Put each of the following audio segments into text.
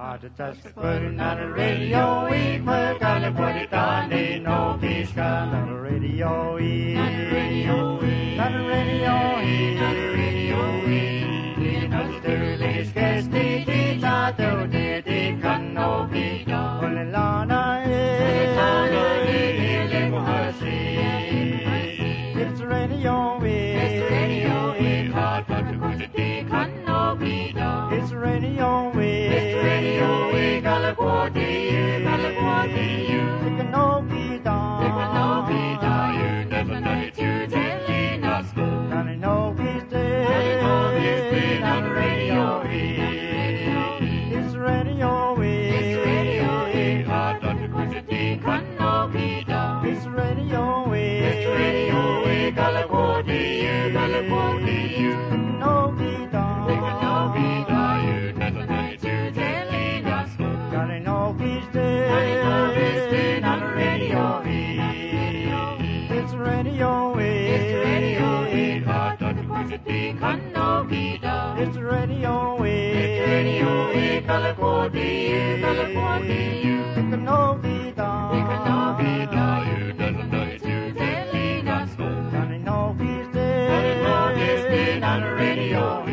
Just putting on the radio, we put on the body down, they know he's got on the radio, on the radio, on the radio, on the radio, you know the earliest guest, they did not do, they can know he don't. On the lana, it's the radio, it's the radio, hard but the good they can know he don't. It's the radio, it's the radio, California, you can know he don't. You can know he don't. You never know it, you telling us. Now they know he's dead. Now they know he's dead on the radio. It's the radio, it's the radio, hard but the good they can know he don't. It's the radio, it's the radio, California, you can know he don't. You can know he don't. You never know it, you telling us. Now they know he's dead. Now they know he's dead on the radio. It's the radio, it's the radio, hard but the good they can know he don't. It's the radio, it's the radio, California, you can know he don't. You can know he don't. You never know it, you telling us. Now they know he's dead. Now they know he's dead on the radio.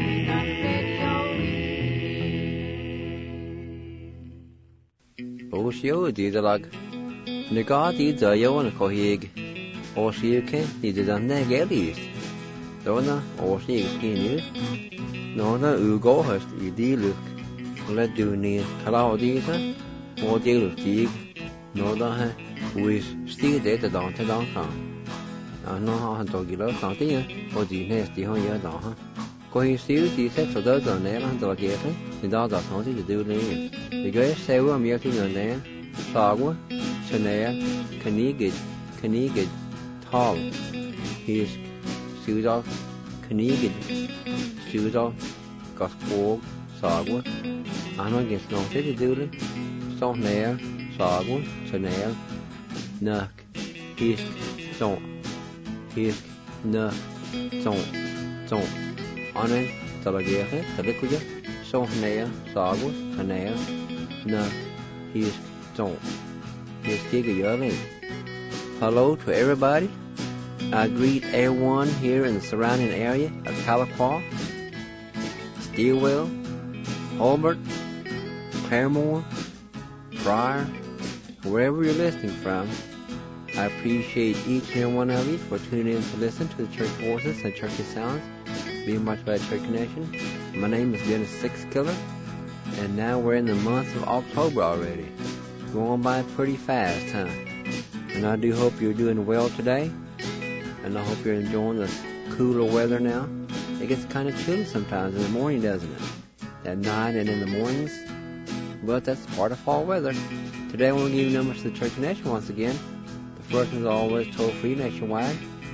Oshio didalag Nagadi Dayon Kohig Oshioke Didana Gelis Dona Oshi Skinny Nona Ugo has Idiluk Let do need Kalaudita or deal of Dig Noda who is still dead at downtown. I know how to get up something or the nasty on your down. Coi still the set of those on there and delegated, and all that's something to do with the great several meeting on there, Sagwa, Chanel, Kanigid, Tall, his Sudol, Kanigid, Sudol, Gospel, Sagwa, I don't get no city doodle, Song Nair, Sagwa, Chanel, Nuck, his Song, his Nuck, Song. Anen talagere talikuja so nea sagu kanea na his song his giga. Hello to everybody. I greet everyone here in the surrounding area of Tahlequah, Stilwell, Holbert, Claremore, Pryor, wherever you're listening from. I appreciate each and every one of you for tuning in to listen to the church voices and church sounds being watched by the Church Nation. My name is Dennis Sixkiller, and now we're in the month of October already. Going by pretty fast, huh? And I do hope you're doing well today, and I hope you're enjoying the cooler weather now. It gets kind of chilly sometimes in the morning, doesn't it? At night and in the mornings. But that's part of fall weather. Today I want to give you numbers to the Church Nation once again. The first one is always toll-free nationwide.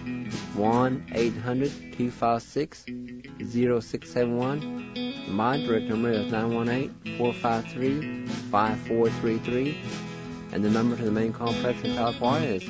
1-800-256-0671. My direct number is 918-453-5433. And the number to the main complex in Tahlequah is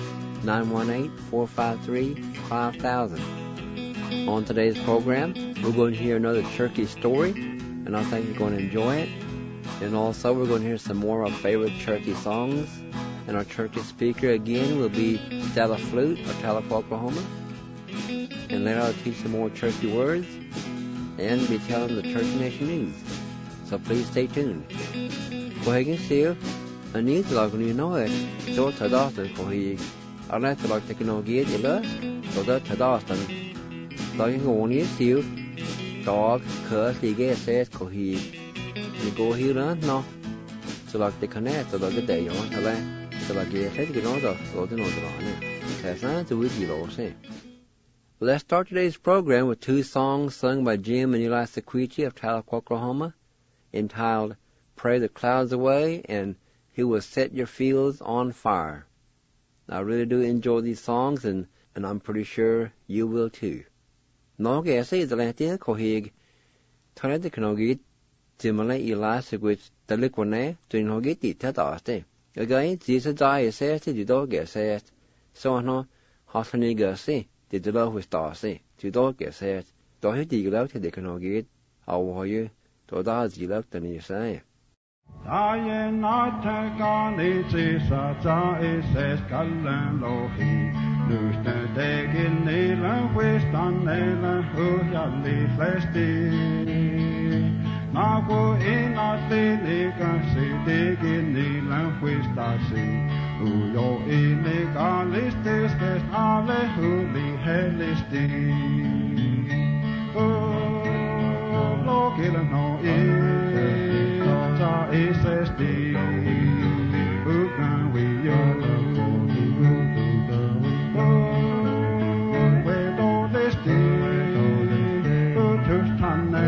918-453-5000. On today's program, we're going to hear another Turkey story, and I think you're going to enjoy it. And also, we're going to hear some more of our favorite Turkey songs. And our Turkey speaker again will be Stella Flute of Tahlequah, Oklahoma. And later I'll teach some more Turkey words and be telling the Turkey Nation news. So please stay tuned. Kohegin Seal, I need to log on you know it. So Tadastan Koheg. I'd like to like technology at Illa, so that Tadastan. Logging on you seal, dog, curse, Liga says Koheg. You go here, no? So like the connect, so like the day on the so like you said, you know, the golden order on it. That's not the wiki law, say. Let's start today's program with two songs sung by Jim and Eli Sequici of Tahlequah, Oklahoma, entitled Pray the Clouds Away and He Will Set Your Fields on Fire. I really do enjoy these songs, and I'm pretty sure you will too. Nó ghé say the Latin Koheg, Tane the Kanogit, Timale Eli Sequici, the Liquone, to Inhogit the Tadaste. Again, Jesus died, says the dog says, so no, Hossany Gussie, the dog with Darcy, the dog says, don't you dig out the Kanogit, how are you? To does you love than you say. Nago ina teleka se dege nilan huistasi Uyo illegalistes kes ale huli helisti Lokila no ta isesti Ukan wiyo Wedo listi Utustane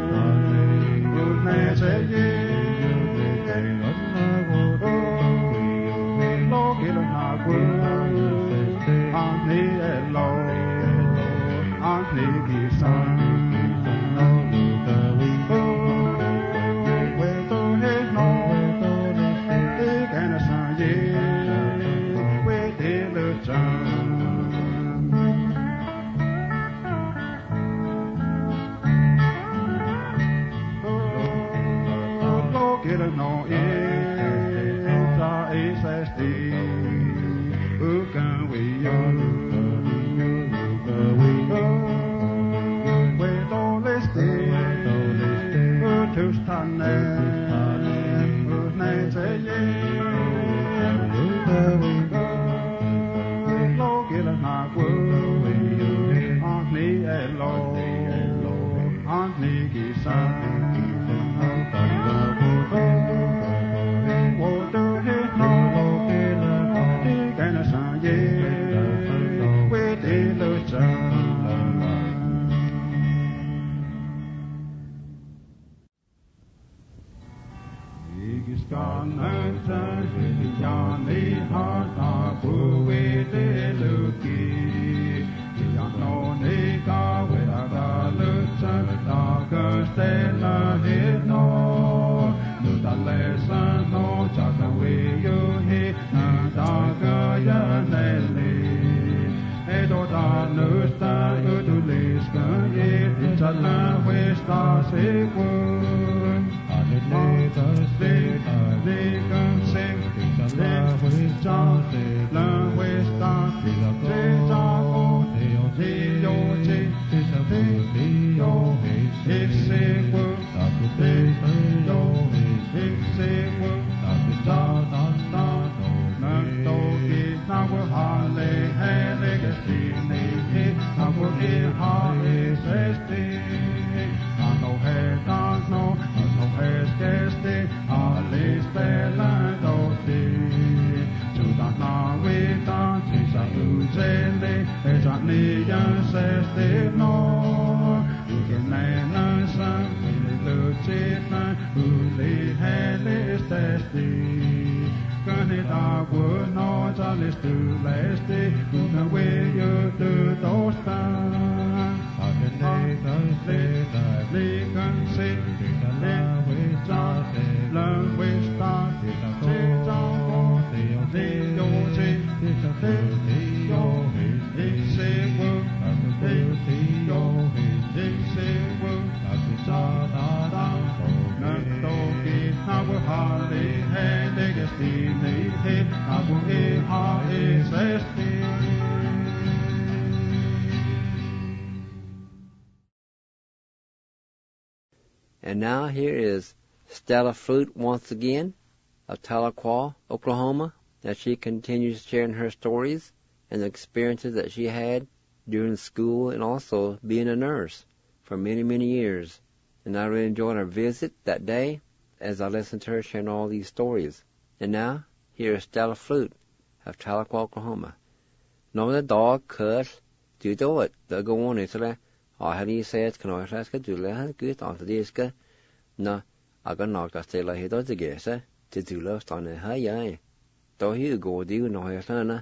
And now here is Stella Fruit once again of Tahlequah, Oklahoma, as she continues sharing her stories and the experiences that she had during school and also being a nurse for many, many years. And I really enjoyed our visit that day as I listened to her sharing all these stories. And now, here is Stella Fruit of Tahlequah, Oklahoma. No, the dog cuss, do it. The go on, it's like, how do you say it? Can I ask you to let her get off the disc? No, I got knocked out like he does again, sir. To do love on the high eye. Though he go, do you know her son?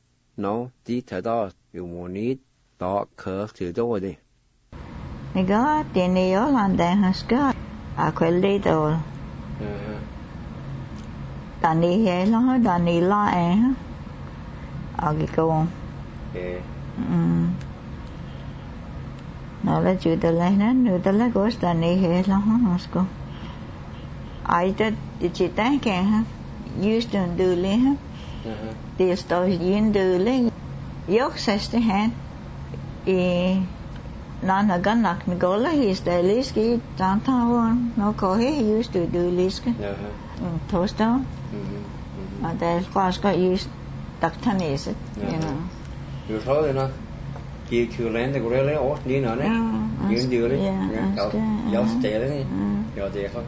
No, the dog, you won't need dog cuss to do it. I got in the Yolanda has got a quellito. Danny here, no, Danny lie, I'll go on. Yeah. Nó là chữ tờ lấy nó, nữ tờ lấy có tờ này hết là không có. I did chị ta kẻ ha used to do li ha thì tôi yên do li yok seste han e nana ganak ngola his daily ski downtown no ko he used to do lisk toaster that class got used taktanis you know you thôi nó chiều lên thì cũng lấy ớt đi nữa đấyยืน dừa đấy cậu giáo trẻ đấy giờ trẻ không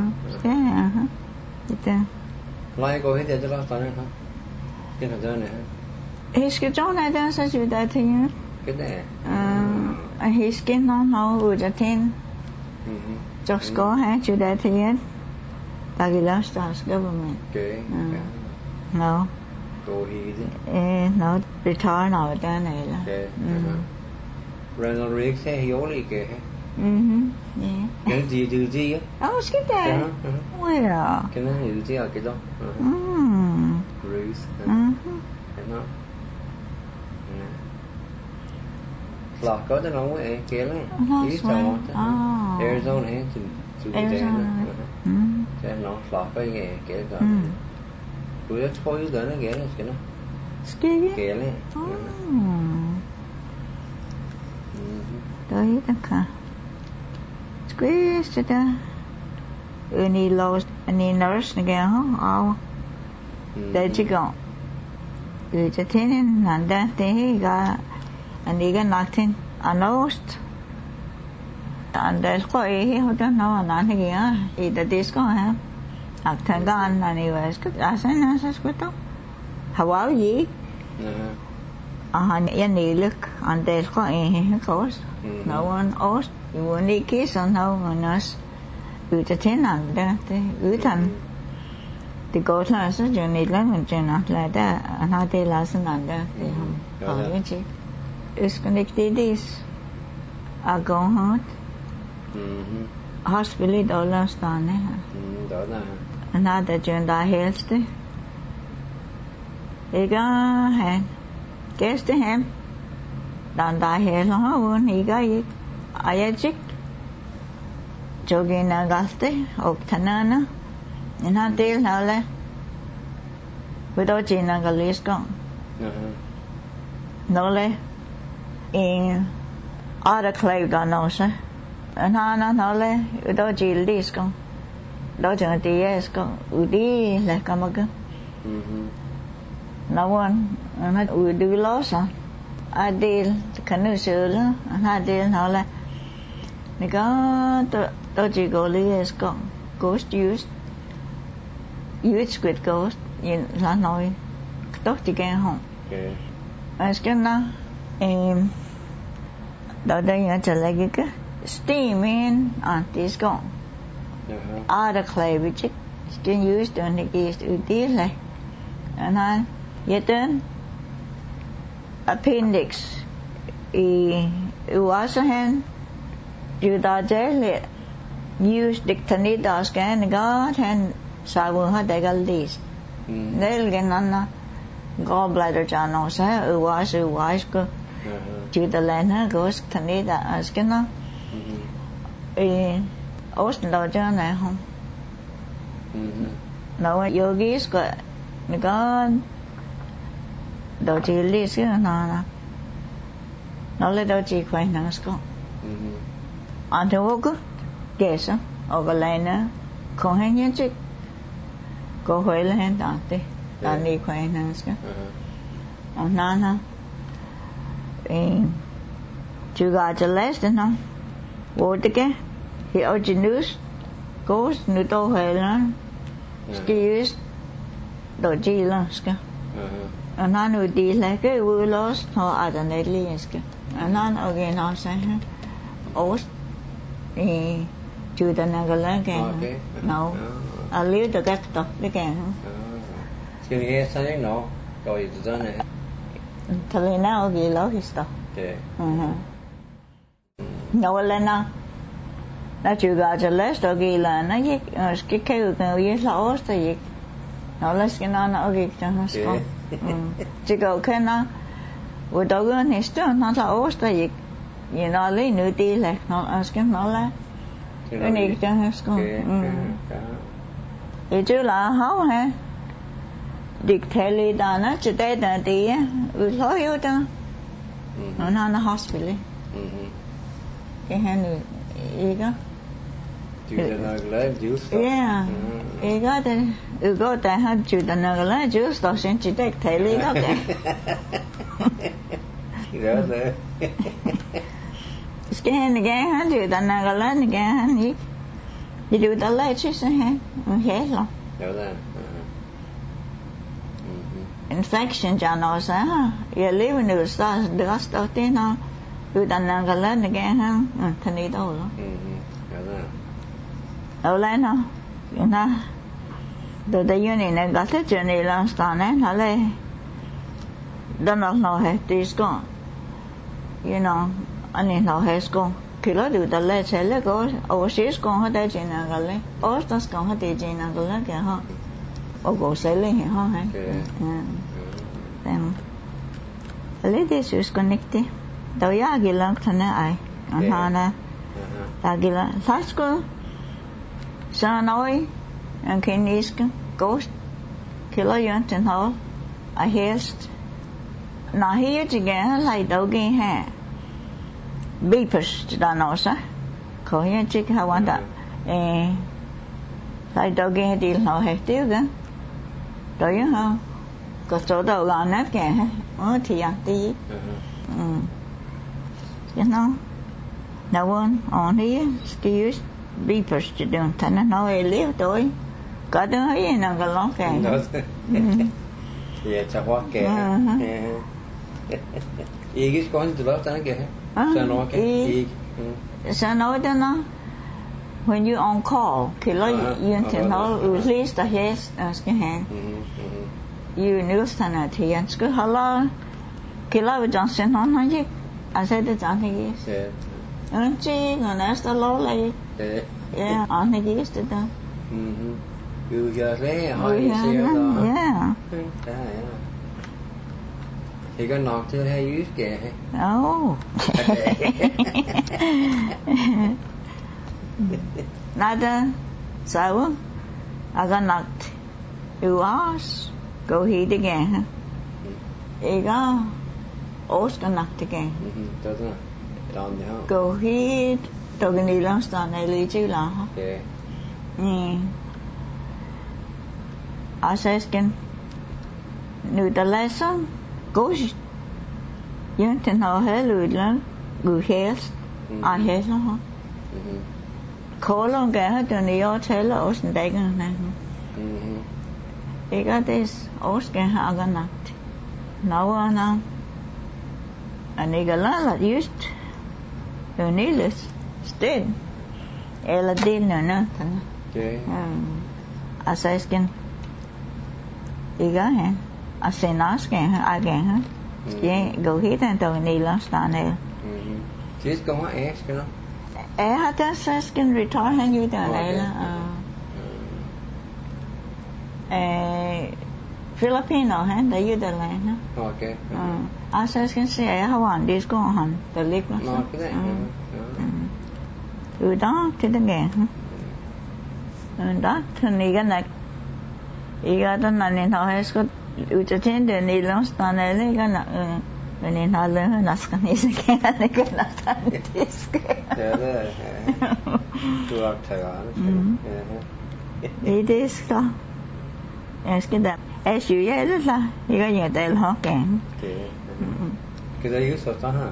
cái lại có hết giờ cho tao này không cái thằng này his cái chỗ này đang sao chịu đại thì cái này his cái nó uống cho thêm cho score ha chịu đại thì tại vì last stars government no cô hi nó retire nào cái này là Ronald Reagan sẽ hiểu lý kể cái gì á cái đấy well cái nó gì ở cái đó Reagan cái nó lọt có cái nó ấy kia đấy ý sao Arizona ấy từ cái nó lọt cái nghề cái đó tôi đã thôi cái nó cái nó cái này đấy đó cả squeeze đó any lost any nurse again hả để chỉ có từ cho thế nên nãy đã thế cả anh đi cái nothing anost and there's quite he don't know nãy thế kia it disco ha thằng đó anh anyways cái sáng cái đó how are you anh đi look and there's quite course no one else you only kiss on no one else từ cho thế nào đó thế thành thì có là số chuyện này là mình chuyện nào là đã anh thấy là số nào đó thì không có gì it's connected this are going hot hospital dollar stan này đó là another chuyện đại health đấy thì có hàng guess the ham dan đại health nó hơn thì có gì ayachic jogina gaste optanana ina del hale without china galis con no le in autoclave da no sa ana no le without chilis con đó chẳng ts con udi le kamaga no one ana udi losa adil kanu sula ana del no le ni có tôi chỉ có lý con ghost use squid ghost nhìn là nói tốt chỉ cái không cái nó đó đây là trở lại cái steam in this con autoclave which can use to negate udil này anh vậy tên appendix also hand you da jele use dictani das gan ga han sawo ha de galis nel gan na gallbladder channel sa was ko chu da len ha gos thani da as gan na os lo cha na hom no yogis ko ga do chi lis na nó le do chi khoai na sko ante woku kesa overliner con hay nhớ chứ cô huệ là hen tao tê tao đi khoai na ska na na chú gà cho less nữa không vô tới cái thì ở trên nước cố nữ tô huệ là ski đồ chi là ska na nữ đi lại cái vui lost họ ở đây này liền ska na ở nó sẽ ớt chưa tên nào là cái no à liu từ các tập cái chưa nghe sao đấy nó rồi từ này thôi nào gì lâu thì stop no lên nào đã chưa gặp cho less rồi gì là nó cái người lâu thì nó là cái nó gì cho nó stop chỉ có cái nó vừa đầu cái này nó là ớt thì you know lấy nửa tí là nó cái nó là cái này cho hết con Thì chứ là không hả? Được thể lý đó nó chỉ để đó thì lối yếu đó. Nó là hospital. Cái hàng này 이거. Yeah. 이거 이거 다 한 주다 나가라 주스 더 센치데 thể lý đó kìa. Rồi. Cái hàng này hắn juda nagalá này hắn đi. Đi juda lại chứ sao hả? Hết rồi. Rồi. Infection cho nó sao? Giờ lấy mình được sao được sao thế nào? Juda nagalá này hắn thân đi đâu rồi? Rồi. Đâu lại nó? Nó đồ đây như này gặp thế chuyện này là sao này? Nó lại don't know how it is gone. You know, anh nào hết con, khi đó được đặt lại sẽ lấy có, overseas con hết đây chuyện nào cái lấy, overseas con hết đây chuyện nào cái lấy kìa ha, ở sẽ lấy hiện ha hả? Then, lấy đi suy connected, đâu ya cái lần thằng này ai, anh ha nè, ta cái lần, sao cô, sao nói, anh khi ní cái, ghost, khi đó yên trên hồ, I hear, nó hear chỉ nghe lại đâu cái ha. Beepers da nosa ko ya chik hawanda sai doge di lo he tiêu ga do you ha có chỗ đầu là nát kẻ ha thì ăn tí you know no one on here still use beepers to do thằng nó hay liêu tôi có đứa ấy nào cái lót kẻ thì chắc quá kẻ Igis con từ đó tới kìa. Sao nói đó nó when you on call khi lo you can know release the head cái hàng you news thằng thì anh cứ hello khi lo với Johnson nó nói chứ anh sẽ được chọn thì anh chỉ còn nói là lâu lại yeah anh thì gì đó you giờ thế hỏi xe đó yeah thì con nọt chưa hay use kìa. Oh. Nada. So, I got knocked. You ask, go hit again. You go, also knocked again. Doesn't it? Down the house. Go hit. Tôi cái này lắm sao này lý chứ là. Okay. I says can. Nu ta lesson. Gosh, you can know her lùi người hết, ai hết đó hả? Khó lắm cái hết rồi nhiều thế là ở trên đây cái này. They got this, ở cái họ cái này, no no, anh ấy cái là used, rồi needless, still, là deal nữa nè, thằng. As I can, đi cái hả? I say nó cái ai cái hả? Cái go hit anh tôi đi lắm sao này. Chứ con có S cái đó. Hết á skin retire hay như thế này là Filipino hả? Để như thế này hả? Okay. I can say how on this go on the lip đó. Đó thì nó nghe hả? Đó thì này cái này, 이거 또 나는 더 해서 우체인데 니런스탄에 이거나 nên họ lớn là cái gì cái này cái là thành disc. Đấy. Tôi thấy It is đó. Cái đó. Sự vậy đó là cái gì đây là họ kẹn. Cái đó yếu sốt ha.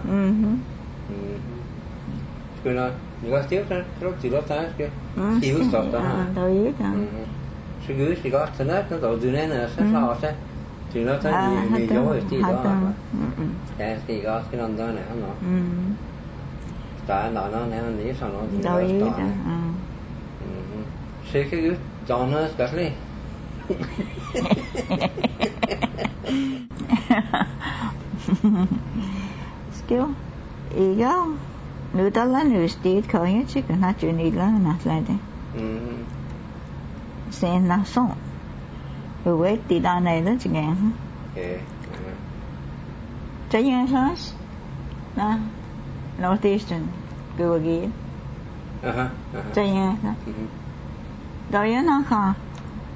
Cái đó nhiều tiếp đó, lúc chỉ lúc tới cái yếu sốt đó ha. Tôi biết đó. Sự cứ chỉ có thế nó tổ từ này là sẽ lo sẽ thì nó tới gì dấu ở chỉ đó cái thì có cái non đó này không nó tại nó này nó nghĩ sao nó thì nó to sẽ cái cứ cho nó cắt đi skill 이거 누달라는 스티드 거의 지금 나중에라 나slide sen na son rồi quét đi đa này đó chị nghe trái nghe hết na northeastern cứ gì trái nghe đó rồi nó kho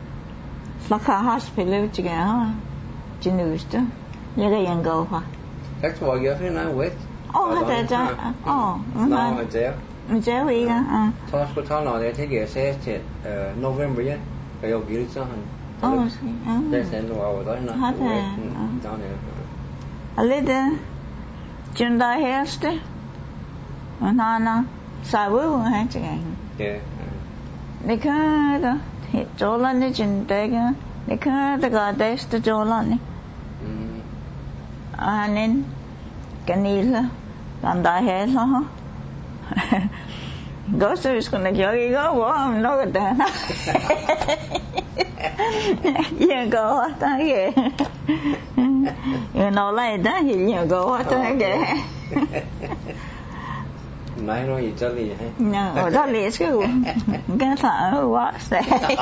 Laka hospital chicken, Genusta. You're young go. That's why you're here with. Oh, that's oh. No, it's there. Jerry, Hospital now, they take a say November yet. You'll get it on. oh, There's no hour down there. a little Junda hairste. Nana, Sabu, hatching. Yeah. They can't hit Jolan, the Jundega. They can't the goddess to Jolan. And then Ganila, Landa hair, Ghoster is going to go, I'm not there. You go, what I get. You know, like that, you go, what I get. Nãy nói gì cho lì hay? No, đó lì chứ. Cái thở quá sẽ.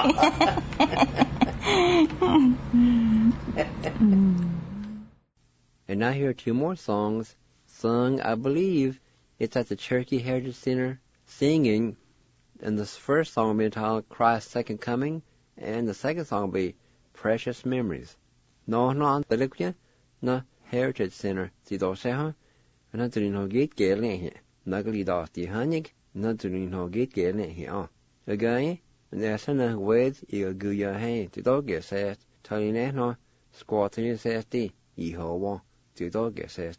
And now here are two more songs sung, I believe, it's at the Cherokee Heritage Center singing. And this first song will be entitled Christ's Second Coming, and the second song will be Precious Memories. No, no, Heritage Center. See those here? And I didn't know get here. Nagli da die hanig, natuurlijk nog niet kennen hier. Again, en er zijn nog words ik guya heen, te dog gezegd, tali nog squatten zegt die, Jehovah, te dog gezegd.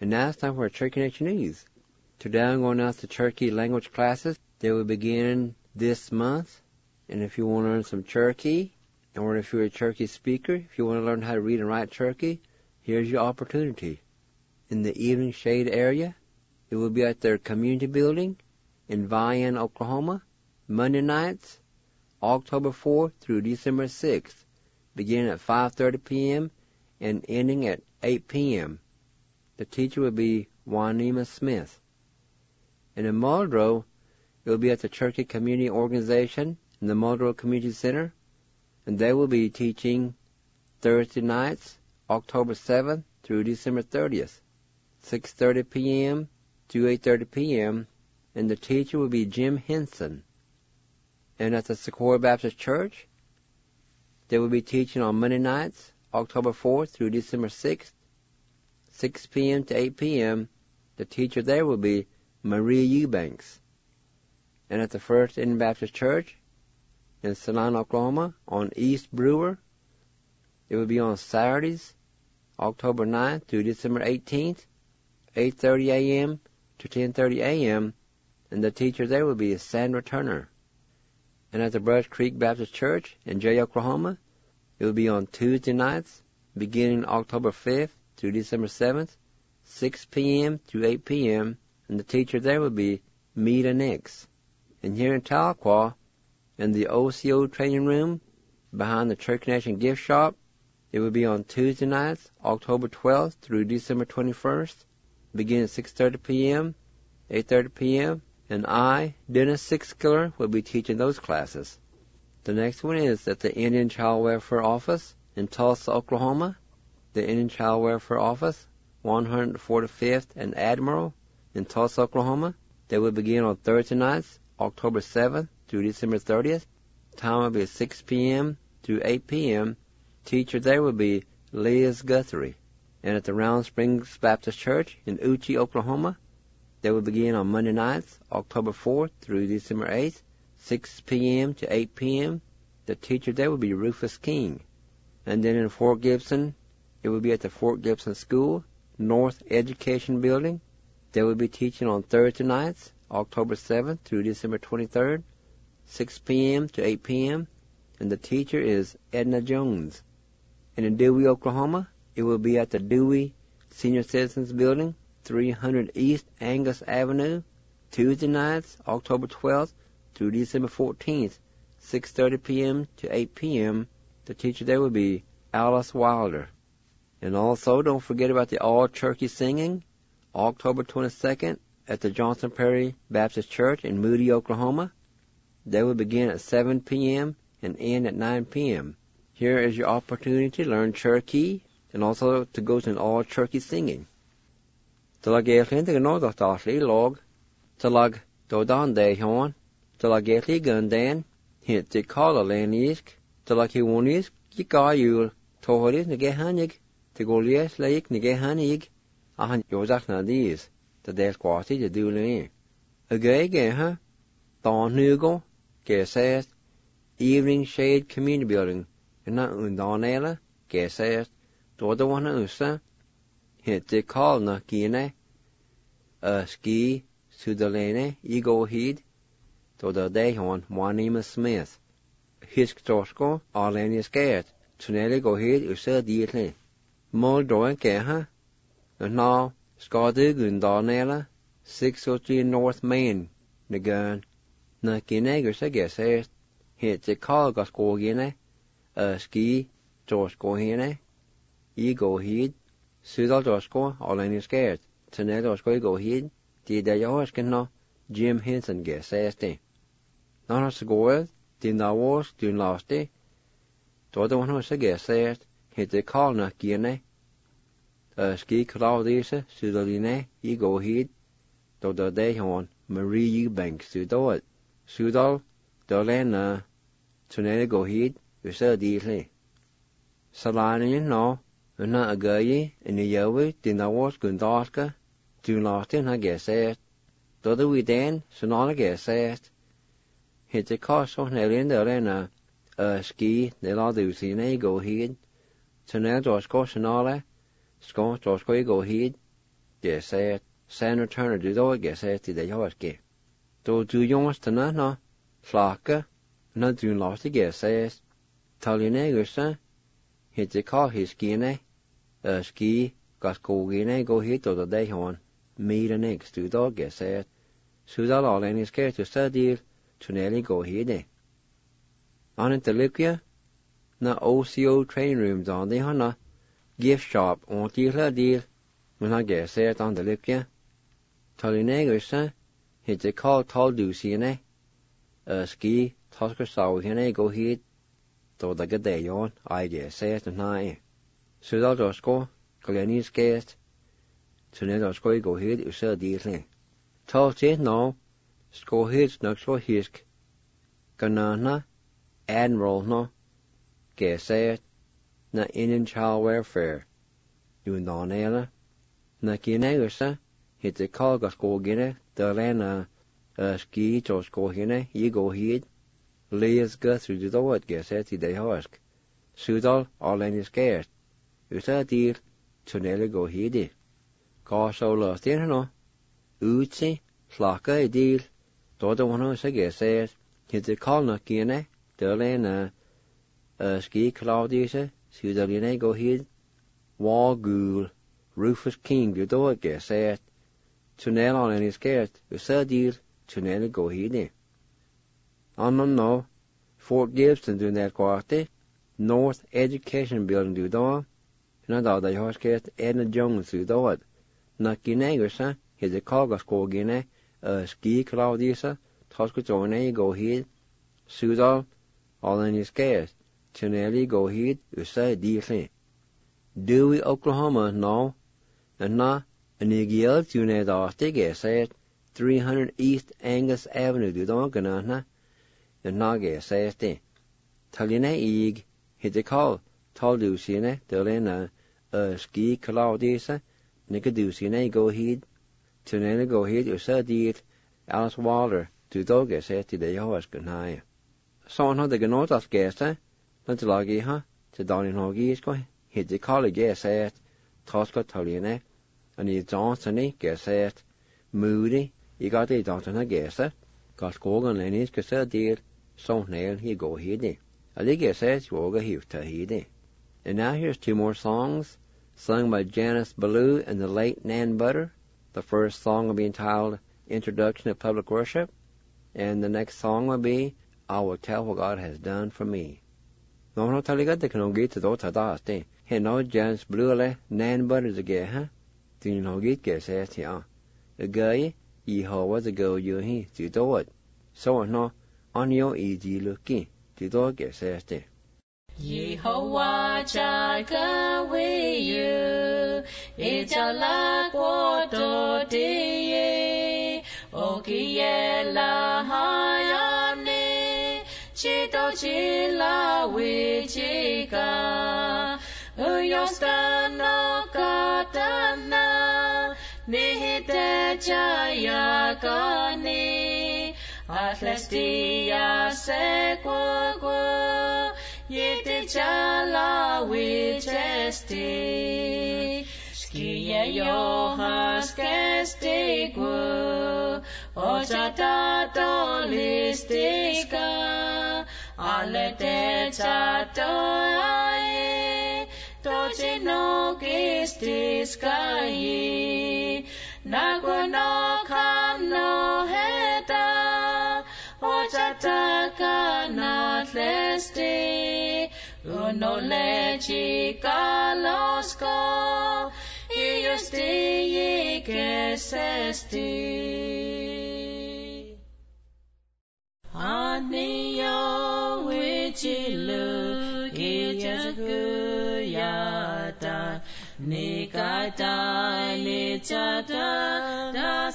And now it's time for our Cherokee Connection News. Today I'm going to announce the Cherokee language classes. They will begin this month. And if you want to learn some Cherokee, or if you're a Cherokee speaker, if you want to learn how to read and write Cherokee, here's your opportunity. In the Evening Shade area, it will be at their community building in Vian, Oklahoma, Monday nights, October 4th through December 6th, beginning at 5:30 p.m. and ending at 8 p.m. The teacher will be Juanema Smith. And in Muldrow, it will be at the Cherokee Community Organization in the Muldrow Community Center, and they will be teaching Thursday nights, October 7th through December 30th, 6:30 p.m. to 8:30 p.m., and the teacher will be Jim Henson. And at the Sequoia Baptist Church, they will be teaching on Monday nights, October 4th through December 6th, 6 p.m. to 8 p.m. The teacher there will be Maria Eubanks. And at the First Indian Baptist Church in Salina, Oklahoma, on East Brewer, it will be on Saturdays, October 9th through December 18th, 8:30 a.m. to 10:30 a.m., and the teacher there will be Sandra Turner. And at the Brush Creek Baptist Church in Jay, Oklahoma, it will be on Tuesday nights, beginning October 5th through December 7th, 6 p.m. to 8 p.m., and the teacher there will be Meta Nix. And here in Tahlequah, in the OCO training room, behind the Cherokee Nation gift shop, it will be on Tuesday nights, October 12th through December 21st, beginning at 6:30 p.m., 8:30 p.m., and I, Dennis Sixkiller, will be teaching those classes. The next one is at the Indian Child Welfare Office in Tulsa, Oklahoma. The Indian Child Welfare Office, 145th and Admiral in Tulsa, Oklahoma. They will begin on Thursday nights, October 7th through December 30th. Time will be 6 p.m. to 8 p.m. Teacher there will be Liz Guthrie. And at the Round Springs Baptist Church in Uchi, Oklahoma, they will begin on Monday nights, October 4th through December 8th, 6 p.m. to 8 p.m. The teacher there will be Rufus King. And then in Fort Gibson, it will be at the Fort Gibson School, North Education Building. They will be teaching on Thursday nights, October 7th through December 23rd, 6 p.m. to 8 p.m. And the teacher is Edna Jones. And in Dewey, Oklahoma, it will be at the Dewey Senior Citizens Building, 300 East Angus Avenue, Tuesday nights, October 12th through December 14th, 6:30 p.m. to 8 p.m. The teacher there will be Alice Wilder. And also, don't forget about the All Cherokee Singing, October 22nd at the Johnson Prairie Baptist Church in Moody, Oklahoma. They will begin at 7 p.m. and end at 9 p.m. Here is your opportunity to learn Cherokee and also to go to an All Cherokee Singing. Talag eithling the gnodach dashli log, talag dodan de hon, talag eithli gundan, hint the call a lanisk, talag he wonisk, yikayul, tohoris negehanig, the golias laik negehanig, ahan yozak nadis, the desquati the dulin. Again, huh? Don Nugo, Gesest, Evening Shade Community Building, and not Undonella, Gesest, Dodawana Usa, hit the call na kine, ski, Sudalene, Ego Heed, to the Dehon, Juanema Smith. Hisk Tosco, Arlenia Scared, Tunelli go heed, Usa Dietle. Muldrow and Keha, and now, Scottig and Darnella, 603 North Main, Nagan. Na Kinegus, I guess, hit the call Gascogine, ski, Tosco Ego Heed, Sudal Tosco, Arlenia Scared. Tunelli Osco go heed, the Dayoskin, Jim Henson guess, este. Not a score, the Nawas, the last day. To the one who guess, hit the call na Gine, ski Claudisa, Sudaline, Ego Heed, to the day on Marie Eubanks to do it. Sudal, Dolena, Tunelli go heed, you said easily. Salani, no, and not a guy in the Yowie, the Nawas Gundaska, do last in, I guess, to the we then, so not I guess, hit the cost of Nelly Dolena, ski, the Laudusine go heed, Tunel Dosco, Sonala, Scott Dosco go heed, ge said Senator Turner do do ge said ti de hoske do do jongens tana no flaka na do lost ge said taline gusa hit the call his skine ski gas go gine go hit do de hon meet an ex do do ge said Sudal all any scared to study to nearly go hide. On in the Lucia, na OCO training rooms on the Hana, gift shop on deal, when I get set on the Lucia. Tolinegus, hit the call tall do see ski, Tosca saw hine go hide, though the good day on, I get set and nigh. Sudal Dosco, Glenny scared, to never go hide, you said deal. Tolti no, skohid nuxo hisk, ganana, admiral no, gesayet, na Indian child welfare, you non-ela, na kinegusa, hit the call go gine, the lana, ski to skohine, ye go hid, leas go through the door, gesayet de hosk, sudal, all any scared, you said deal, to nearly go hidi. Go so lost in no. Utsi, flaka I deal, doda wano sige says, hit the call na kine, derlena, ski Claudius, Sudaline go hid, Wagul, Rufus King, the door get said, Tunel on any scared, the deal, Tunel go hid. On no, Fort Gibson do that quarter, North Education Building do door, and other horse cat Edna Jones do door, na kine, hit the call go gine, ski Claudius, Tosca Joine go hid, Sudal, all in his case, Tunelli go hid, say dearly. Dewey, Oklahoma, no, and na, and Nigel, Tuned Artig, said, 300 East Angus Avenue, do Donganana, and Nage, says they. Taline Eeg, hit the call, Tolducine, Delena, ski Claudius, Nicoducine go hid, Tunena go hit you said it, Alice Walder, to doge said to the Yoaskanai. So on the Ganotas guest, not to Logiha, to Donny Hogisko, hit the college said, Tosca Toline, and his Johnsony said, Moody, he got a Johnson guest, got Gogan and his cassette deal, so nail he go hiddy. I think he says Yoga Hif to hiddy. And now here's two more songs, sung by Janice Ballou and the late Nan Butter. The first song will be entitled Introduction to Public Worship, and the next song will be I Will Tell What God Has Done for Me. No taliga de can get to those daste. He no Janice Ballou Nan Butter the gay, huh? Do you know get says here? The guy, ye ho was the girl you he to do it. So no, on your easy looking, to do it says there. Yehovah Jireh with you, it's a lot water day. Okiela hayane, chito chila wichika. Uyostano katana, nihite chayakani. Atlestia sequagua. Yete chala wichesti, skia johas kestigu, ochata tolistika, ale te chatoai, tochino kistiskai, naguno kamno heta, ochata kanat lesti, uno lechi kalosko, iusti kesesti. Anio wichilu kijaguyata, nikata lichata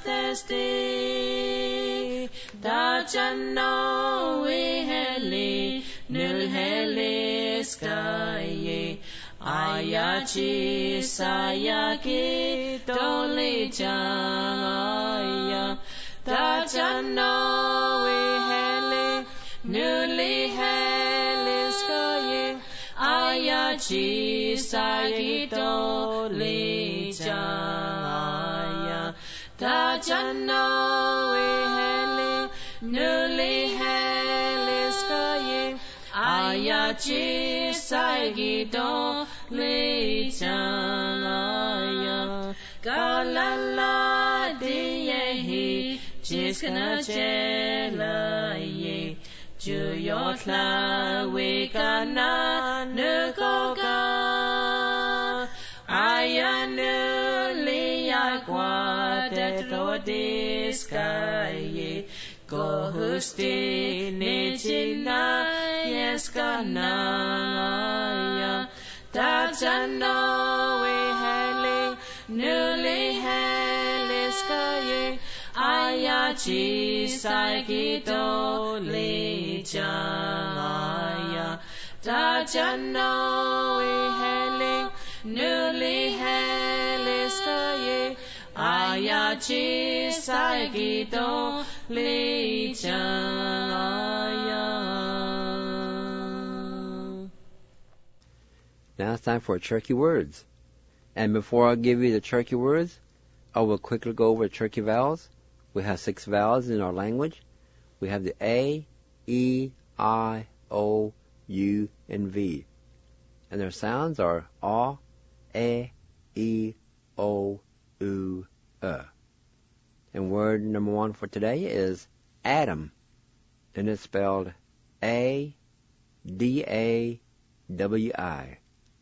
dastesti. Dachano wiheli, nulheli skaye, ayachi sayaki tolichaya. Dachano wiheli, nulheli skaye, ayachi sayaki tolichaya. da jano we hele nuli hele skaye ayachi saigi don le chanaya galala diyehi jiskana chelaye juyotla we kana nukoga ayanu liyakwa tetrodiskaye gohusti nichina yeskanaya tajano we hele nuli hele skaye ayachi saikito lichalaya tajano we hele nuli hele skaye ayachi saikito lichalaya. Now it's time for Cherokee words. And before I give you the Cherokee words, I will quickly go over Cherokee vowels. We have 6 vowels in our language. We have the A, E, I, O, U, and V. And their sounds are A, E, O, U, And word number 1 for today is Adam. And it's spelled A-D-A-W-I.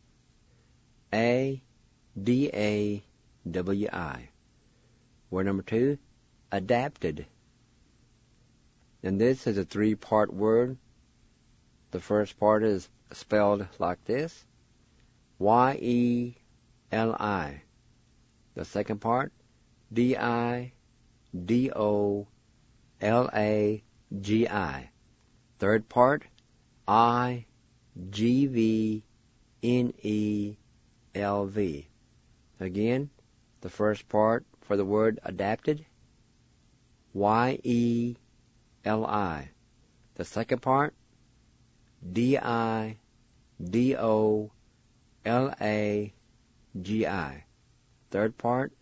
A-D-A-W-I. Word number 2, adapted. And this is a 3-part word. The first part is spelled like this, Y-E-L-I. The second part, D-I-D-O-L-A-G-I. Third part, I-G-V-N-E-L-V. Again, the first part for the word adapted, Y-E-L-I. The second part, D-I-D-O-L-A-G-I. Third part,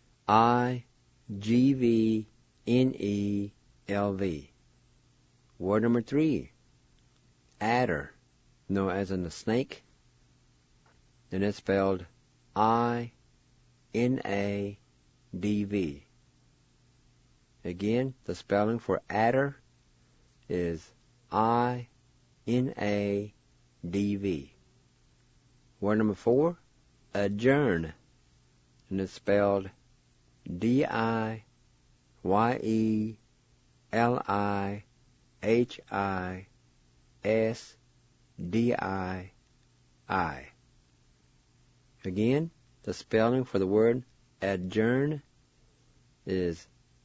I-G-V-N-E-L-V. Word number 3, adder, known as in the snake, and it's spelled I-N-A-D-V. Again, the spelling for adder is I-N-A-D-V. Word number 4, adjourn, and it's spelled D-I-Y-E-L-I-H-I-S-D-I-I. Again, the spelling for the word adjourn is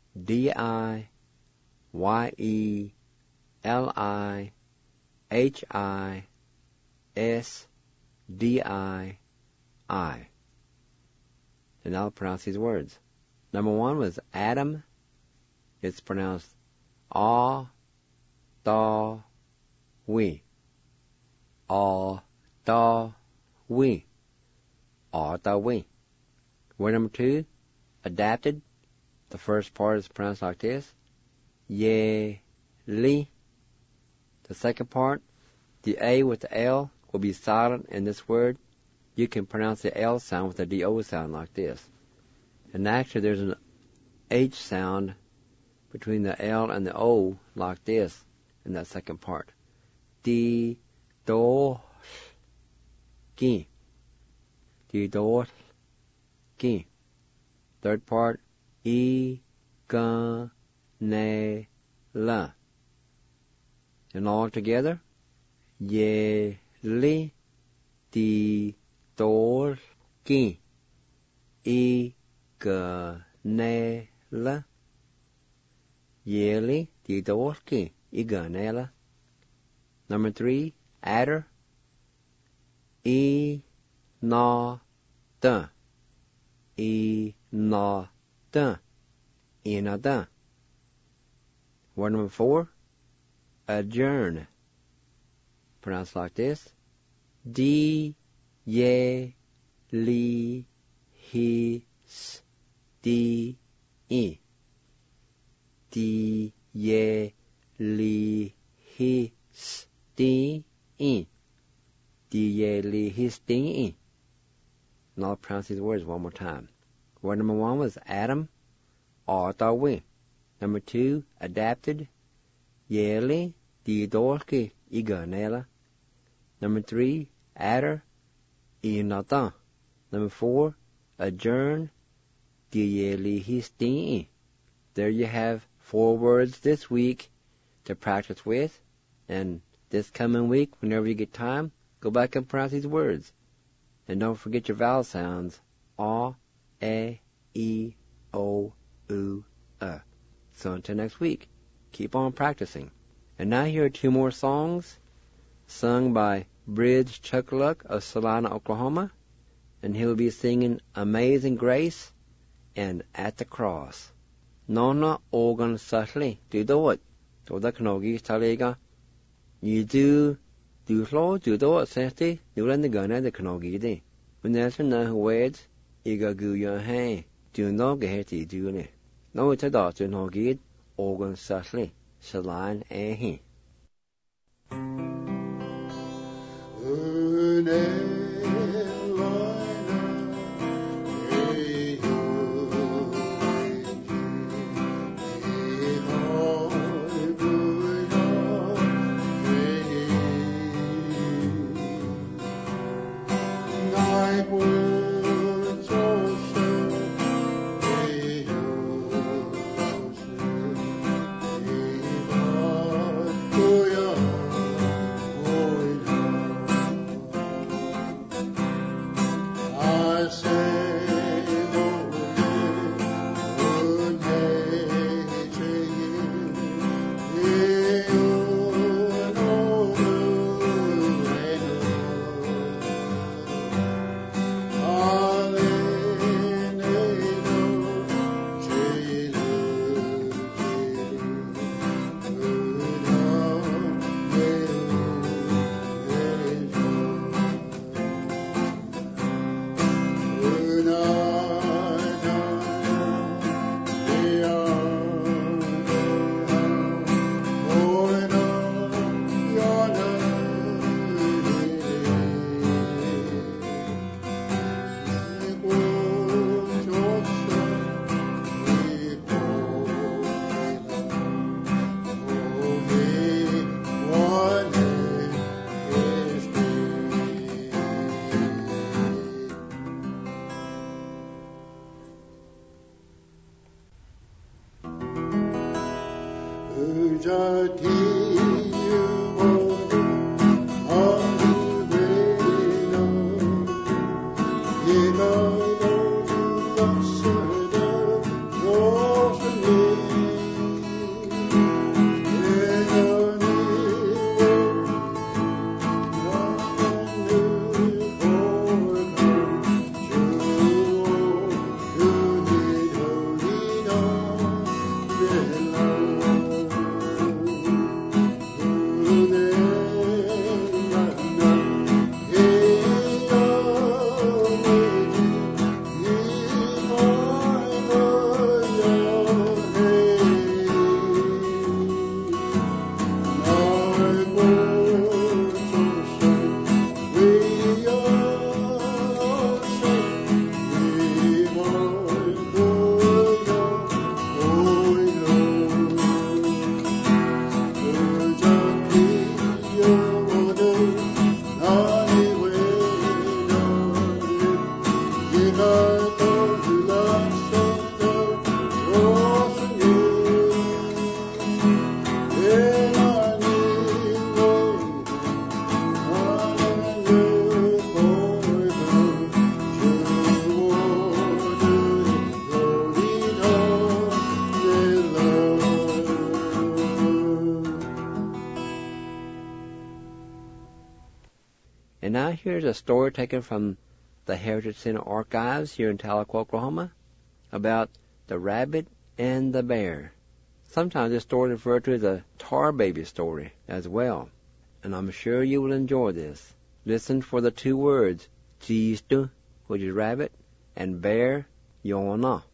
D-I-Y-E-L-I-H-I-S-D-I-I. And I'll pronounce these words. Number 1 was Adam. It's pronounced A-Da-We. A-Da-We. A-Da-We. Word number 2, adapted. The first part is pronounced like this, Ye-Li. The second part, the A with the L will be silent in this word. You can pronounce the L sound with the D-O sound like this. And actually there's an H sound between the L and the O like this in that second part. Di-do-ki. Di-do-ki. Third part, I-ga-ne-la. And all together, Ye-li, di-do-ki, I-ga-ne-la. Ye-li, di-do-ki, I-ga-ne-la. Number 3, adder, I-na-da. I-na-da. I-na-da. Word number 4, adjourn. Pronounced like this, D-ye-li-hi-s-di-a-r-n. E. D, ye, li, his, D, E. D, ye, li, his, D, E. And I'll pronounce these words one more time. Word number 1 was Adam, we. Number 2, adapted, yeli, di dorki, iganela. Number 3, adder, inata. Number 4, adjourn, di yeli, his, D, E. There you have 4 words this week to practice with, and this coming week, whenever you get time, go back and pronounce these words. And don't forget your vowel sounds, A, E, O, U, E. So until next week, keep on practicing. And now here are 2 more songs, sung by Bridge Chuckluck of Salina, Oklahoma, and he'll be singing Amazing Grace and At the Cross. Nona organ subtly do it. So the knogi taliga. You do slow do it, safety, you let the gun at the knogi day. When there's no words, you go your hand. Do not get it, do it. No, it's a doctor, no good, organ subtly, saline and he. And now here's a story taken from the Heritage Center archives here in Tahlequah, Oklahoma, about the rabbit and the bear. Sometimes this story is referred to as a tar baby story as well, and I'm sure you will enjoy this. Listen for the 2 words, jistu, which is rabbit, and bear, yona.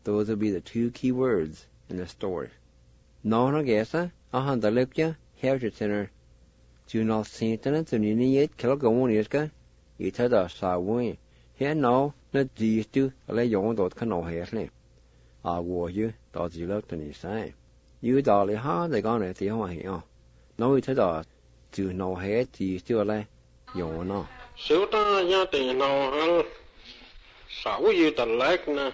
Those will be the two key words in the story. Nó nó gesa, ahan dalipja, heritage center, Junal Saintana, to Niniate, Kilgoniska, Itada Sawin. Here now, not these two, a lay yon dot can no hairly. I war you, dot you looked on his side. You dolly hard, they gone at the home. No, it's a dot, to no head, these two a lay, yon no. Suta yati no hal, saw you the like na,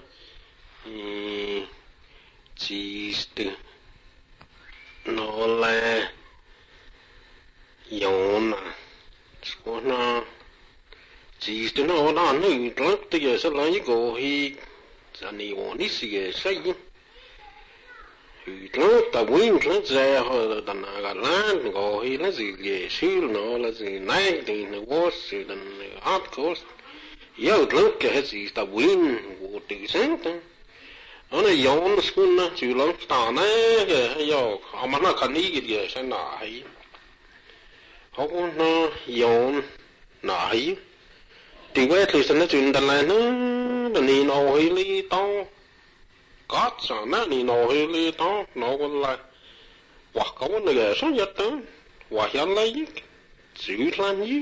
cheese to no lay, yon, so no. Cheese to no, no, no, look to your salon, go he, Sunny one, this is saying. Look, the wind, let's say, the Nagaland, go he, let's see, shield, no, let's see, night in the wash, and the hot coast. You look, as is the wind, what do you think? On a yawn schooner, too long, star, yo, I'm not can eat yes, and I. How no, yawn, nigh. The wet is in the land, the need no hilly town. Gods are not in no hilly town, no one like walk on the gas on your town. What you like? Suitland you?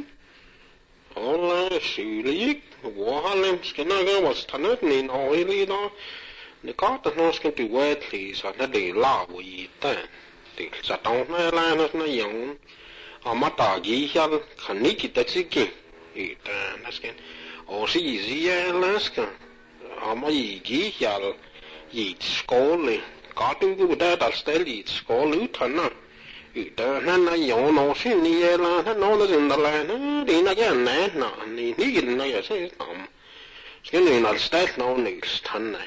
All like Sulik, Warlem Skinner was turned in no hilly town. The cotton nose can do wetly, so that they laugh with it then. The Saturn land is not young. Amatagi shall can nick it that's again. It Naskin. Or see the Alaska. Amagi shall eat scoldly. Got to do that, I'll still eat scold lieutenant. It and I yawn or see the airline and all in the land. In again, no, need I say, Skinning I'll start no next ton.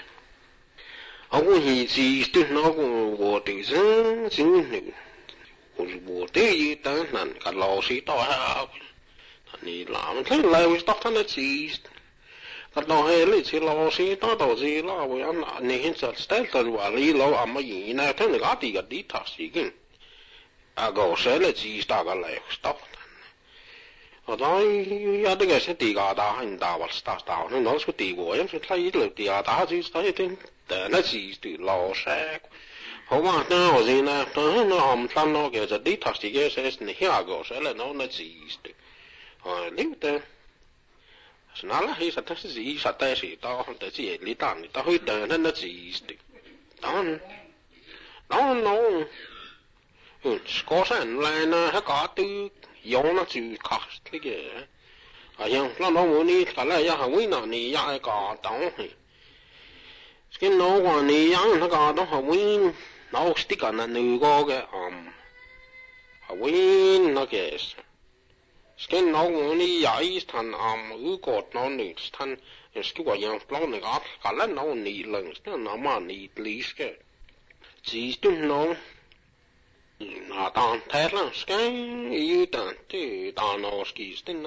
Oh, he sees to know what is in what do you done and got lost it all out. Ni làm thế là we stop thân cheese. Cái đó hay là chỉ lo xí đó đâu gì lo we ăn nè hiện giờ style từ và lý lo ăn mà gì nè thế là cái đi thắt xí kinh. À go sẽ là cheese ta cái lại stop. Ở đó ya cái sẽ đi cái đó hành đạo và start đạo nó nói số đi của em sẽ thấy được đi à đó chứ thấy thế. Để nó cheese từ lo sẽ. Hầu mà nó gì nè nó hầm tan nó cái đi thắt xí cái sẽ nè ya go sẽ là nó cheese. Liu te. Snala he sa tas zi sa ta si ta ta zi li tan ta hui ta na zi sti. Don. No. Sko san la na ha ka tu yo na chu ka li ge. A yang la no mo ni ka la ya ha wi na ni ya ka dong he. Skin no wa ni yang na ka dong ha wi no stick na nu go ge ha wi na ge. Skin no only eyes tan got no needs tan skiwa yang plong ne got kala no need lungs no ma need least ke cheese to no na tan thailand skin you tan tu tan no skis tin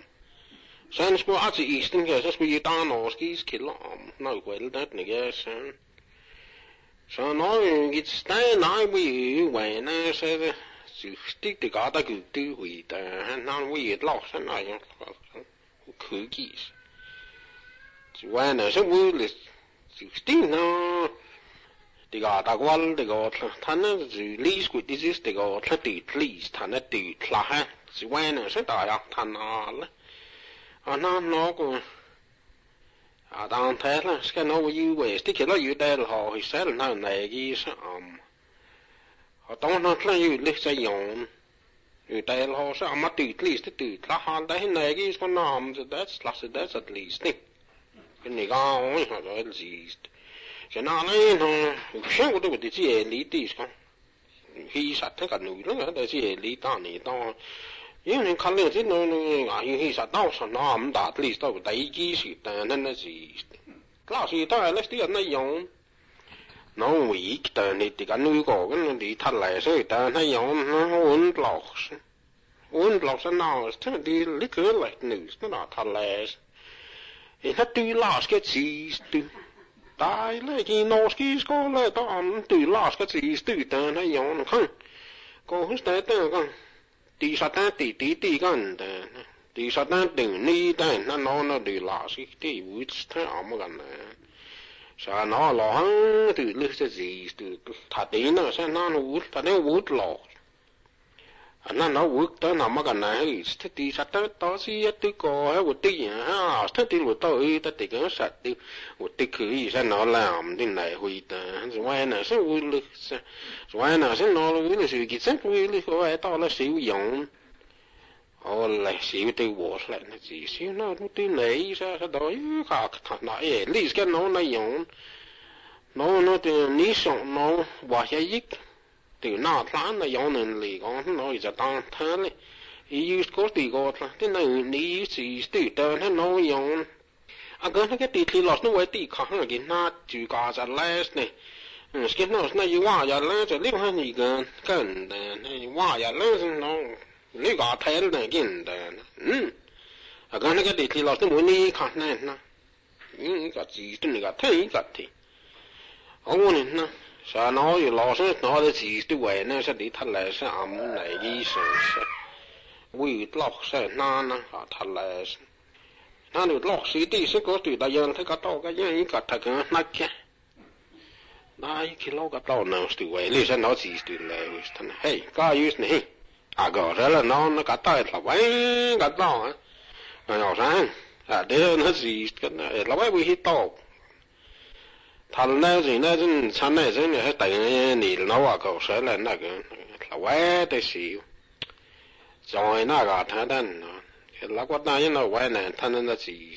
san sku at easting ke so you tan no skis kill no well that ne yes so no it's stay I we when I say stick the gata good do with and non weird loss and I cookies. When I said wool is 16 no the gata wall the got tanner the least with this is the got 30 least tanner the claha. So when I said I have tanal and no go I don't tell us can over you way stick it like you tell how he said now naggies I don't know how you live say young. You tell how so I'm at least to Tahan the Naggies for norms, that's at least. Can you go on? I exist. Can I know? She would do with the elite. He's at take a new look, there's the elite on it. You can call it no, he's a thousand arm that at least over the Aegis, and then exist. Classy, let's do a young. No weak turn it the new gorgon the talas turn a yon one blocks and now it's turn the liquor like news not talas. It had to last get seized to die like he knows he's going let on to last get seized to turn a yon go who's that gun the satan the gun the satan thing need and no the last which time gun sao nó lo hăng từ lúc sẽ gì từ thà tí nó sẽ nó vút thà nó vút lo anh nó vút tới nằm mà cái này thế thì sao tới đó xí tôi có hay một tí à thế thì một tôi tới cái sạch thì một tí cứ sao nó làm thế này huy ta rồi nó sẽ vui lực rồi nó sẽ nó vui là sự kiện rất vui lực rồi tao là sử dụng lại xíu từ bỏ lại nó chỉ xíu nó tí lấy ra cái đó cả nó lý cái nó dùng nó từ ní sống nó bỏ cái gì từ nào tháng nó dùng nên lì con nó giờ tăng thế này ý có tí có là thế này ní chỉ từ từ nó dùng cái tí thì lót nó với tí khác là cái nó chủ cả ra lẽ này cái nó như hoa giờ lẽ rồi liên quan gì gần này hoa giờ lẽ nó nếu có thấy là cái này cái thì là cái mũi khác này nè cái gì tôi cái thấy cái thì ông này nè sao nói rồi lo sẽ nói cái gì tôi vậy nè sẽ đi thật là sẽ ẩm này gì sẽ vui lọc sẽ na nè thật là na được lọc xí đi sẽ có từ đại dương thấy cái tàu cái gì cái thật cái nát kia đây cái lô cái tàu nào tôi vậy lý sẽ nói gì tôi lại thằng hey cái gì này cái đó là nó cả tay là vậy cả đó nó sang để nó gì cái này là vậy bị tao thằng này gì này chân chân này chân này tại này nó cái sẽ là cái là vậy để xíu rồi nó cái thằng đó là cái này nó vậy này thằng nó gì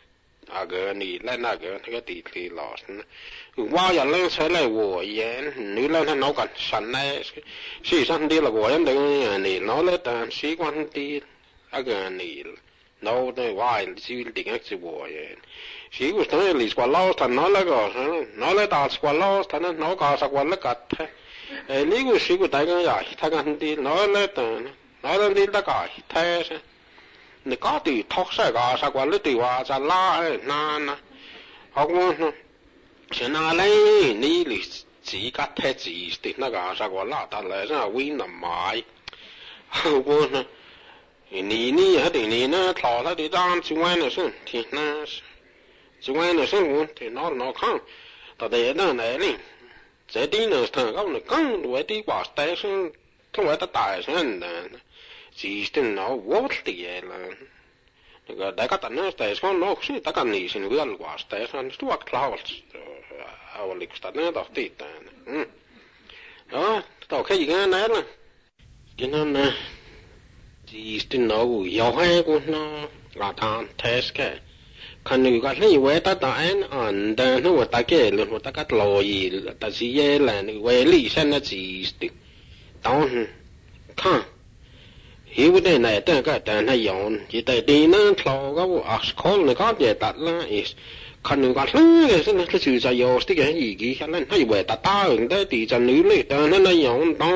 cái này là cái tí lót qua giờ lên sẽ là vô yên nếu lên nó còn sẵn này sĩ sẵn đi là vô yên đấy nó lên tàn sĩ quan đi cái này nó đây vài sĩ định cái vô yên sĩ của nó là qua lâu thằng nó là cái nó là ta qua lâu thằng nó có sao qua là cái lý của sĩ của đại cái gì thằng đi nó lên tàn nó lên đi là cái thế nó có từ thóc sẽ có sao qua là từ qua ra la na không现在嘞，你哩自家睇自的那个啥个拉达来啥为那买，我呢，你还得你呢，淘他的当去玩的是，天那是，去玩的是我，天那看，到底那来哩，这地呢，他搞那更多的话，但是他为他大声的，自的那我的了。大家等呢，但是講攞先，大家你先會了啩，但是呢，都話klauvat，我哋嗰陣呢到地單，到開而家嚟啦，今日呢，只係攞有係個呢，我談 test 嘅，看你個呢為得大安，但係我大家了，我大家留意，但是也來為理先呢只係，當看。hiểu cái này tên cái tên hay dọn chỉ tại đi nó thò cái school này có về đặt là khăn người ta cái cái sự giải dò cái gì gì cái này hay về đặt ta ở đây thì cho nữ lấy tên nó dọn đó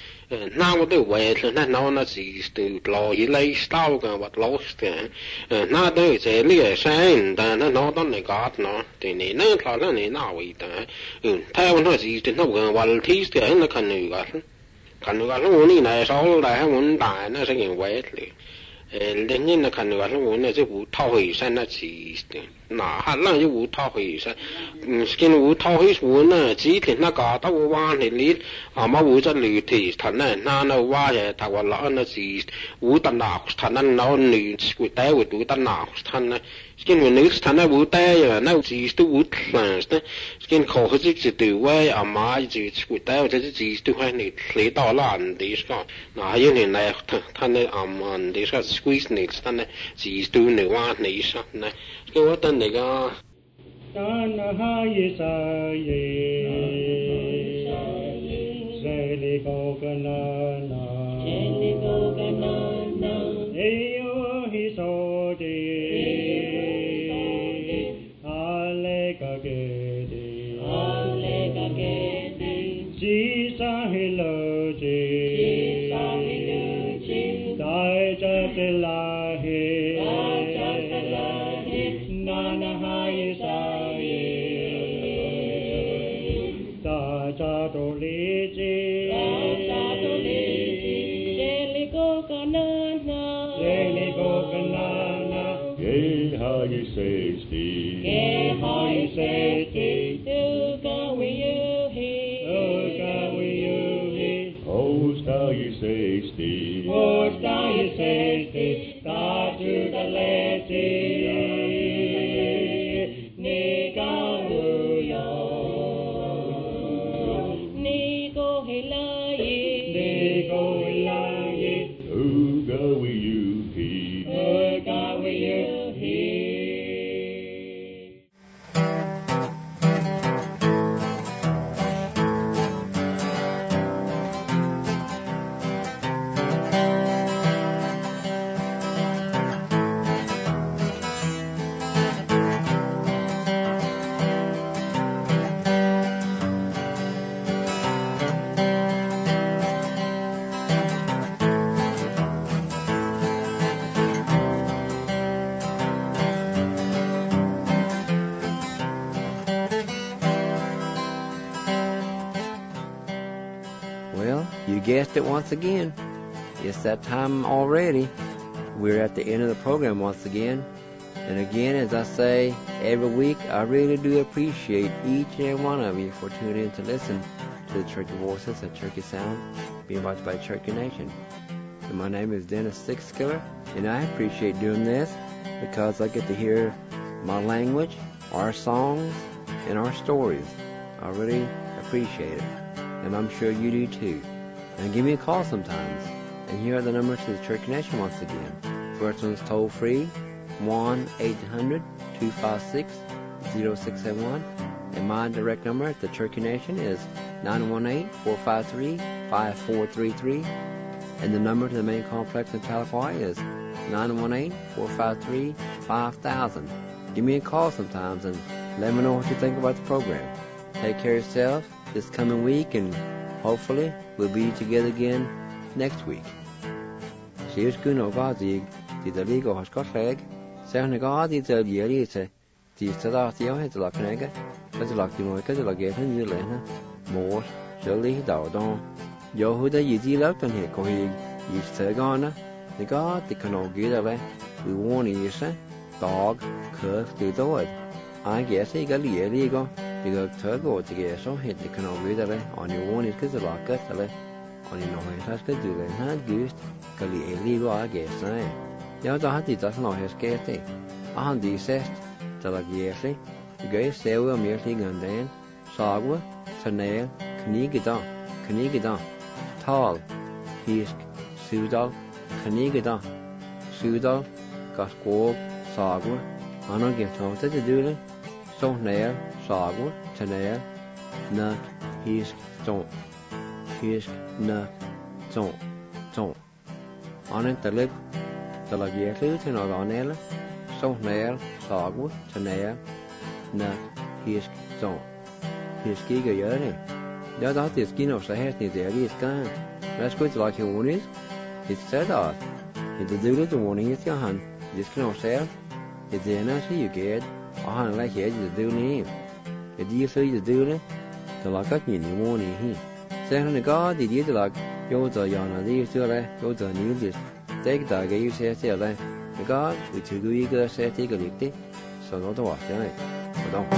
nào cái về thì nó chỉ từ lo gì lấy style cái vật lố cái nó đây sẽ lấy sang但nó đó này có nó thì này nó thò nó này nào vậy ta theo nó gì thì nó gần vào thi cái nó khăn người ta khăn người ta muốn này sau này muốn đại nó sẽ nhiều vậy lên nhiên là khăn người ta muốn là cái vụ thao hủy sang nó chỉ nã hạt là cái vụ thao hủy sang cái vụ thao hủy muốn là chỉ thì nó có tao qua thì lý mà vụ cho lì thì thằng này nó qua thì tao qua lỡ nó chỉ vụ tận nào thằng nó lì của té của tụi tận nào thằng này cái người nữ thằng này vụ té rồi nó chỉ tu vụ là cái khổ hơi chỉ từ quay mà chỉ của té rồi chỉ tu hay này lấy đó là anh đi sao nãy giờ này thằng này anh đi sao squeeze này thằng này chỉ tu này qua này sao này cái quá tên này cái tan hai sa ye se li ko kana na eyo hi so de ale ka ke de ji sa he lo ji dai cha te la he Safety. you safety. Watch down you safety. God to the lazy. Nikaluya. Niko hilayi. Niko hilayi. Uga we you he. Uga we you he. Well, you guessed it once again. It's that time already. We're at the end of the program once again. And again, as I say every week, I really do appreciate each and every one of you for tuning in to listen to the Church of Voices and Turkey Sound being watched by Turkey Nation. And my name is Dennis Sixskiller, and I appreciate doing this because I get to hear my language, our songs, and our stories. I really appreciate it. And I'm sure you do too. And give me a call sometimes. And here are the numbers to the Turkey Nation once again. First one's toll free, 1-800-256-0671. And my direct number at the Turkey Nation is 918-453-5433. And the number to the main complex in Tahlequah is 918-453-5000. Give me a call sometimes and let me know what you think about the program. Take care of yourself this coming week, and hopefully we'll be together again next week. Cheers, good no gazi, the legal has got flag. Sound gazi, the yearite, the Sadatio has a lock nega, as a lucky noise, as a location, you lena, more, surely, Dowdon. Yohuda Yidi Lupton here, Kohig, East Tagana, the god, the canoe gidale, we warn you, dog, curve to the wood. I guess he got the illegal. Because Turgo to get so hit the canal vidare on your one is because the lock at the on your noise has to do the hand goose, Kali illegal, I guess. The other had it doesn't know his getting. A handy sest, the like yearly, the gay sail merely and then, Sagwa, Tanail, Knigidan, Tall, Fisk, Sudal, Knigidan, Sudal, Gasquog, Sagwa, I don't get to the doodle, so nail. Sagwa, Tanail, Nut, Hisk, Don't. Hisk, Nut, Don't. On it the lip, the lagier to no on so nail, Sagwa, Tanail, Nut, Hisk, Don't. Hiskiga yearning. The other is skin of Sahasni, the area is gone. That's good like your one is. It's said off. If the doodle the warning is your hand, this can sell. If the energy you get, a hand like edge the doodle name. The dear say the doodle, the lock up in the morning he. Saying the god, the dear like, you're the yana, the you're the new this. Take the gay you say, the god, which you do eager say, take a lick, so not the wash, but don't.